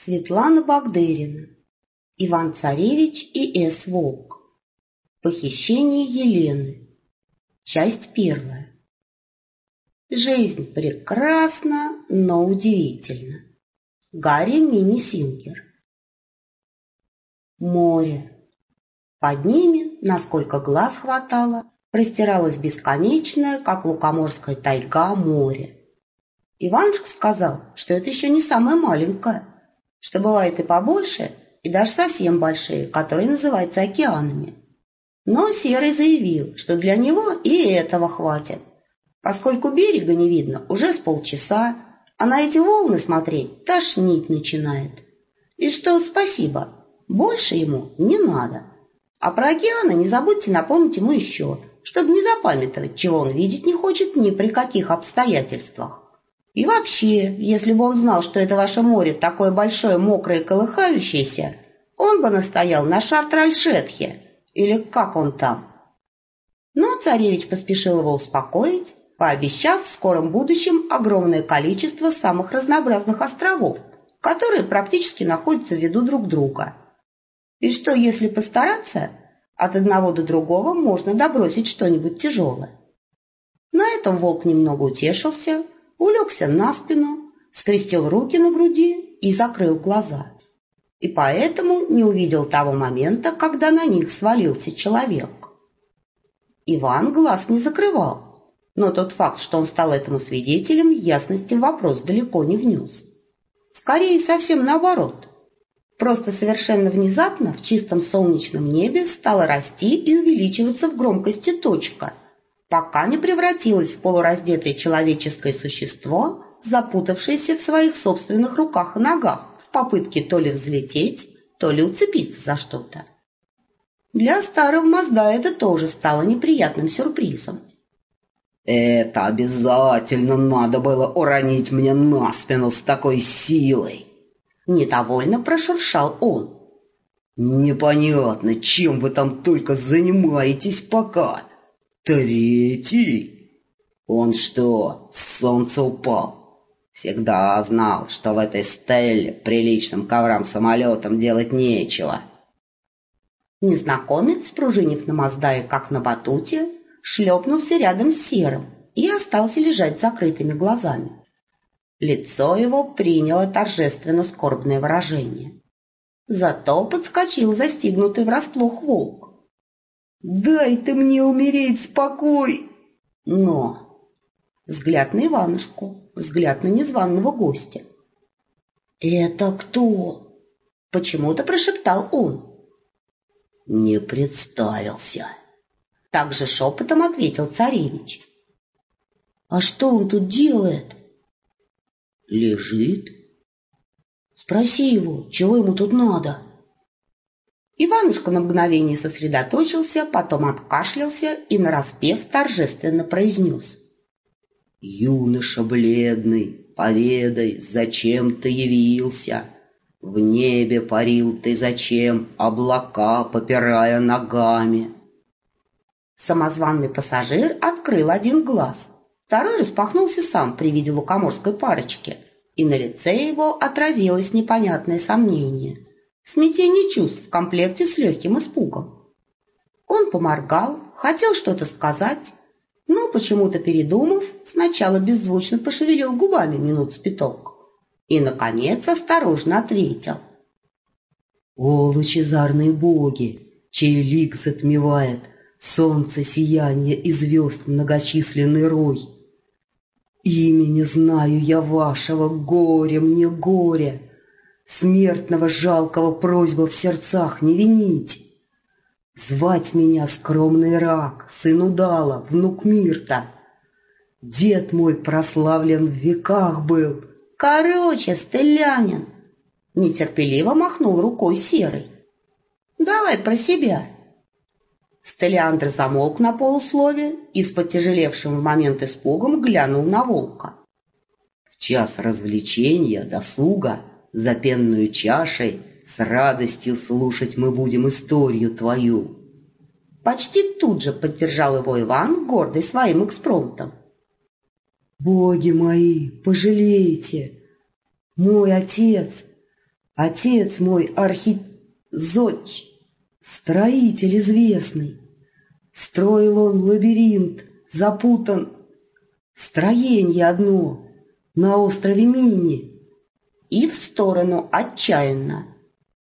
Светлана Багдырина, Иван-Царевич и С. Волк. Похищение Елены. Часть первая. Жизнь прекрасна, но удивительна. Гарри Мини-Сингер. Море. Под ними, насколько глаз хватало, простиралось бесконечное, как лукоморская тайга, море. Иванушка сказал, что это еще не самое маленькое, что бывает и побольше, и даже совсем большие, которые называются океанами. Но Серый заявил, что для него и этого хватит, поскольку берега не видно уже с полчаса, а на эти волны смотреть тошнить начинает. И что спасибо, больше ему не надо. А про океаны не забудьте напомнить ему еще, чтобы не запамятовать, чего он видеть не хочет ни при каких обстоятельствах. И вообще, если бы он знал, что это ваше море такое большое, мокрое и колыхающееся, он бы настоял на Шарт-Аль-Шетхе, или как он там. Но царевич поспешил его успокоить, пообещав в скором будущем огромное количество самых разнообразных островов, которые практически находятся в виду друг друга. И что, если постараться, от одного до другого можно добросить что-нибудь тяжелое. На этом волк немного утешился, улегся на спину, скрестил руки на груди и закрыл глаза. И поэтому не увидел того момента, когда на них свалился человек. Иван глаз не закрывал, но тот факт, что он стал этому свидетелем, ясности в вопрос далеко не внес. Скорее, совсем наоборот. Просто совершенно внезапно в чистом солнечном небе стала расти и увеличиваться в громкости точка, пока не превратилась в полураздетое человеческое существо, запутавшееся в своих собственных руках и ногах в попытке то ли взлететь, то ли уцепиться за что-то. Для старого Мазда это тоже стало неприятным сюрпризом. «Это обязательно надо было уронить мне на спину с такой силой!» Недовольно прошуршал он. «Непонятно, чем вы там только занимаетесь пока. Третий? Он что, с солнца упал? Всегда знал, что в этой стелле приличным коврам-самолетам делать нечего». Незнакомец, пружинив на Маздае, как на батуте, шлепнулся рядом с Серым и остался лежать с закрытыми глазами. Лицо его приняло торжественно-скорбное выражение. Зато подскочил застигнутый врасплох волк. «Дай ты мне умереть спокой!» Но взгляд на Иванушку, взгляд на незваного гостя. «Это кто?» — почему-то прошептал он. «Не представился», — также шепотом ответил царевич. «А что он тут делает?» «Лежит». «Спроси его, чего ему тут надо?» Иванушка на мгновение сосредоточился, потом откашлялся и нараспев торжественно произнес. «Юноша бледный, поведай, зачем ты явился? В небе парил ты зачем, облака попирая ногами?» Самозванный пассажир открыл один глаз, второй распахнулся сам при виде лукоморской парочки, и на лице его отразилось непонятное сомнение, смятение чувств в комплекте с легким испугом. Он поморгал, хотел что-то сказать, но, почему-то передумав, сначала беззвучно пошевелил губами минут с пяток и, наконец, осторожно ответил. «О, лучезарные боги, чей лик затмевает солнце сияние и звезд многочисленный рой! Имени знаю я вашего, горе мне горе, смертного жалкого просьба в сердцах не винить. Звать меня скромный рак, сын Удала, внук Мирта. Дед мой прославлен в веках был». «Короче, стылянин!» — нетерпеливо махнул рукой Серый. «Давай про себя». Стылиандр замолк на полуслове и с потяжелевшим в момент испугом глянул на волка. «В час развлечения, досуга, за пенную чашей, с радостью слушать мы будем историю твою». Почти тут же поддержал его Иван, гордый своим экспромтом. «Боги мои, пожалейте! Мой отец, Отец мой архизодч, строитель известный. Строил он лабиринт, запутан, строенье одно на острове Мини. И в сторону отчаянно